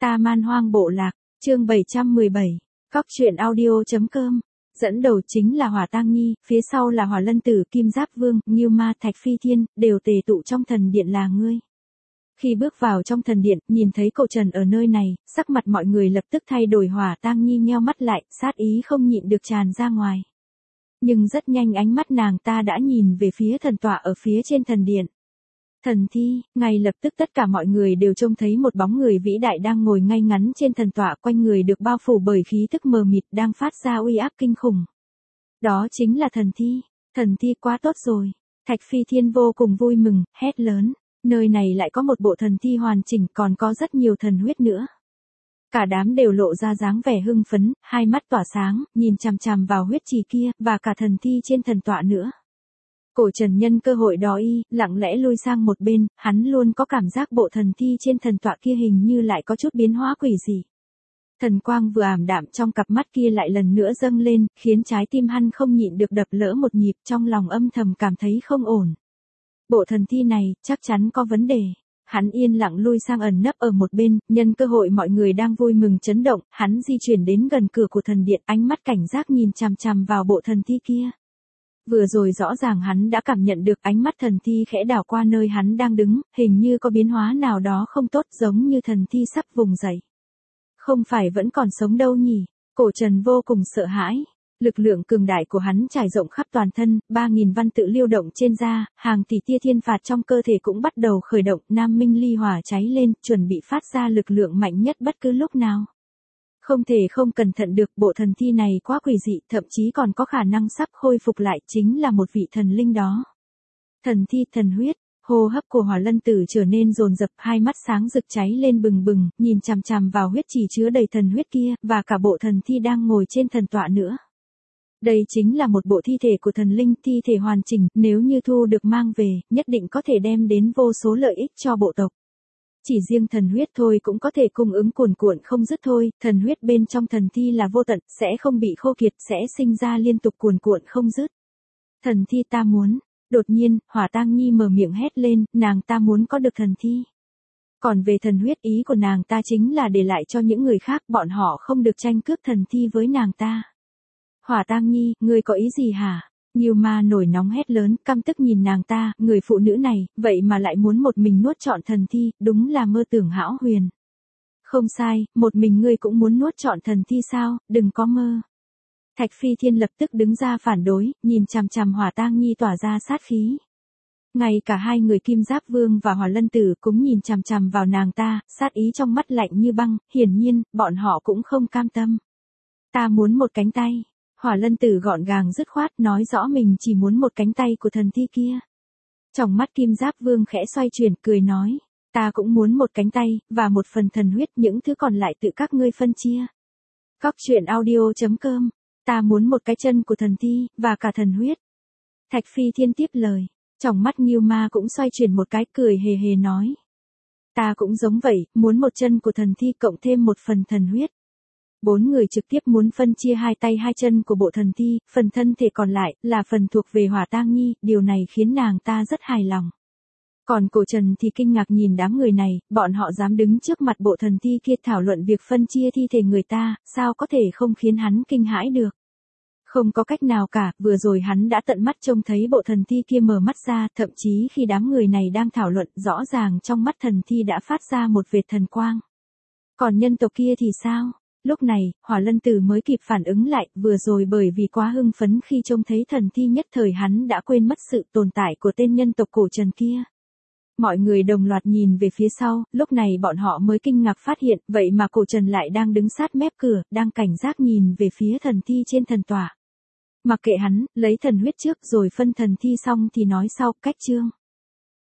Ta Man Hoang Bộ Lạc, chương 717, Cóc truyện audio.com. Dẫn đầu chính là Hỏa Tang Nhi, phía sau là Hỏa Lân Tử, Kim Giáp Vương, Ngưu Ma, Thạch Phi Thiên, đều tề tụ trong thần điện là ngươi. Khi bước vào trong thần điện, nhìn thấy cậu Trần ở nơi này, sắc mặt mọi người lập tức thay đổi. Hỏa Tang Nhi nheo mắt lại, sát ý không nhịn được tràn ra ngoài. Nhưng rất nhanh ánh mắt nàng ta đã nhìn về phía thần tọa ở phía trên thần điện. Thần thi, ngay lập tức tất cả mọi người đều trông thấy một bóng người vĩ đại đang ngồi ngay ngắn trên thần tọa, quanh người được bao phủ bởi khí thức mờ mịt đang phát ra uy áp kinh khủng. Đó chính là thần thi quá tốt rồi. Thạch Phi Thiên vô cùng vui mừng, hét lớn, nơi này lại có một bộ thần thi hoàn chỉnh, còn có rất nhiều thần huyết nữa. Cả đám đều lộ ra dáng vẻ hưng phấn, hai mắt tỏa sáng, nhìn chằm chằm vào huyết trì kia, và cả thần thi trên thần tọa nữa. Cổ Trần nhân cơ hội đó lặng lẽ lui sang một bên, hắn luôn có cảm giác bộ thần thi trên thần tọa kia hình như lại có chút biến hóa quỷ dị. Thần quang vừa ảm đạm trong cặp mắt kia lại lần nữa dâng lên, khiến trái tim hắn không nhịn được đập lỡ một nhịp, trong lòng âm thầm cảm thấy không ổn. Bộ thần thi này, chắc chắn có vấn đề. Hắn yên lặng lui sang ẩn nấp ở một bên, nhân cơ hội mọi người đang vui mừng chấn động, hắn di chuyển đến gần cửa của thần điện, ánh mắt cảnh giác nhìn chằm chằm vào bộ thần thi kia. Vừa rồi rõ ràng hắn đã cảm nhận được ánh mắt thần thi khẽ đảo qua nơi hắn đang đứng, hình như có biến hóa nào đó không tốt, giống như thần thi sắp vùng dậy. Không phải vẫn còn sống đâu nhỉ? Cổ Trần vô cùng sợ hãi. Lực lượng cường đại của hắn trải rộng khắp toàn thân, 3.000 văn tự liêu động trên da, hàng tỷ tia thiên phạt trong cơ thể cũng bắt đầu khởi động, Nam Minh ly hỏa cháy lên, chuẩn bị phát ra lực lượng mạnh nhất bất cứ lúc nào. Không thể không cẩn thận được, bộ thần thi này quá quỷ dị, thậm chí còn có khả năng sắp khôi phục lại, chính là một vị thần linh đó. Thần thi, thần huyết, hô hấp của Hỏa Lân Tử trở nên dồn dập, hai mắt sáng rực cháy lên bừng bừng, nhìn chằm chằm vào huyết trì chứa đầy thần huyết kia, và cả bộ thần thi đang ngồi trên thần tọa nữa. Đây chính là một bộ thi thể của thần linh, thi thể hoàn chỉnh, nếu như thu được mang về, nhất định có thể đem đến vô số lợi ích cho bộ tộc. Chỉ riêng thần huyết thôi cũng có thể cung ứng cuồn cuộn không dứt thôi, thần huyết bên trong thần thi là vô tận, sẽ không bị khô kiệt, sẽ sinh ra liên tục cuồn cuộn không dứt. Thần thi ta muốn. Đột nhiên, Hỏa Tang Nhi mở miệng hét lên, nàng ta muốn có được thần thi. Còn về thần huyết, ý của nàng ta chính là để lại cho những người khác, bọn họ không được tranh cướp thần thi với nàng ta. Hỏa Tang Nhi, ngươi có ý gì hả? Ngưu Ma nổi nóng hét lớn, căm tức nhìn nàng ta, người phụ nữ này, vậy mà lại muốn một mình nuốt trọn thần thi, đúng là mơ tưởng hão huyền. Không sai, một mình ngươi cũng muốn nuốt trọn thần thi sao, đừng có mơ. Thạch Phi Thiên lập tức đứng ra phản đối, nhìn chằm chằm Hỏa Tang Nhi tỏa ra sát khí. Ngay cả hai người Kim Giáp Vương và Hỏa Lân Tử cũng nhìn chằm chằm vào nàng ta, sát ý trong mắt lạnh như băng, hiển nhiên, bọn họ cũng không cam tâm. Ta muốn một cánh tay. Hỏa Lân Tử gọn gàng dứt khoát nói rõ mình chỉ muốn một cánh tay của thần thi kia. Trong mắt Kim Giáp Vương khẽ xoay chuyển, cười nói, ta cũng muốn một cánh tay, và một phần thần huyết, những thứ còn lại tự các ngươi phân chia. Cóc truyện audio.com, ta muốn một cái chân của thần thi, và cả thần huyết. Thạch Phi Thiên tiếp lời, trong mắt Ngưu Ma cũng xoay chuyển một cái, cười hề hề nói. Ta cũng giống vậy, muốn một chân của thần thi cộng thêm một phần thần huyết. Bốn người trực tiếp muốn phân chia hai tay hai chân của bộ thần thi, phần thân thể còn lại là phần thuộc về Hỏa Tang Nhi, điều này khiến nàng ta rất hài lòng. Còn Cổ Trần thì kinh ngạc nhìn đám người này, bọn họ dám đứng trước mặt bộ thần thi kia thảo luận việc phân chia thi thể người ta, sao có thể không khiến hắn kinh hãi được. Không có cách nào cả, vừa rồi hắn đã tận mắt trông thấy bộ thần thi kia mở mắt ra, thậm chí khi đám người này đang thảo luận, rõ ràng trong mắt thần thi đã phát ra một vệt thần quang. Còn nhân tộc kia thì sao? Lúc này, Hỏa Lân Tử mới kịp phản ứng lại, vừa rồi bởi vì quá hưng phấn khi trông thấy thần thi nhất thời hắn đã quên mất sự tồn tại của tên nhân tộc Cổ Trần kia. Mọi người đồng loạt nhìn về phía sau, lúc này bọn họ mới kinh ngạc phát hiện, vậy mà Cổ Trần lại đang đứng sát mép cửa, đang cảnh giác nhìn về phía thần thi trên thần tọa. Mặc kệ hắn, lấy thần huyết trước rồi phân thần thi xong thì nói sau, cách chương.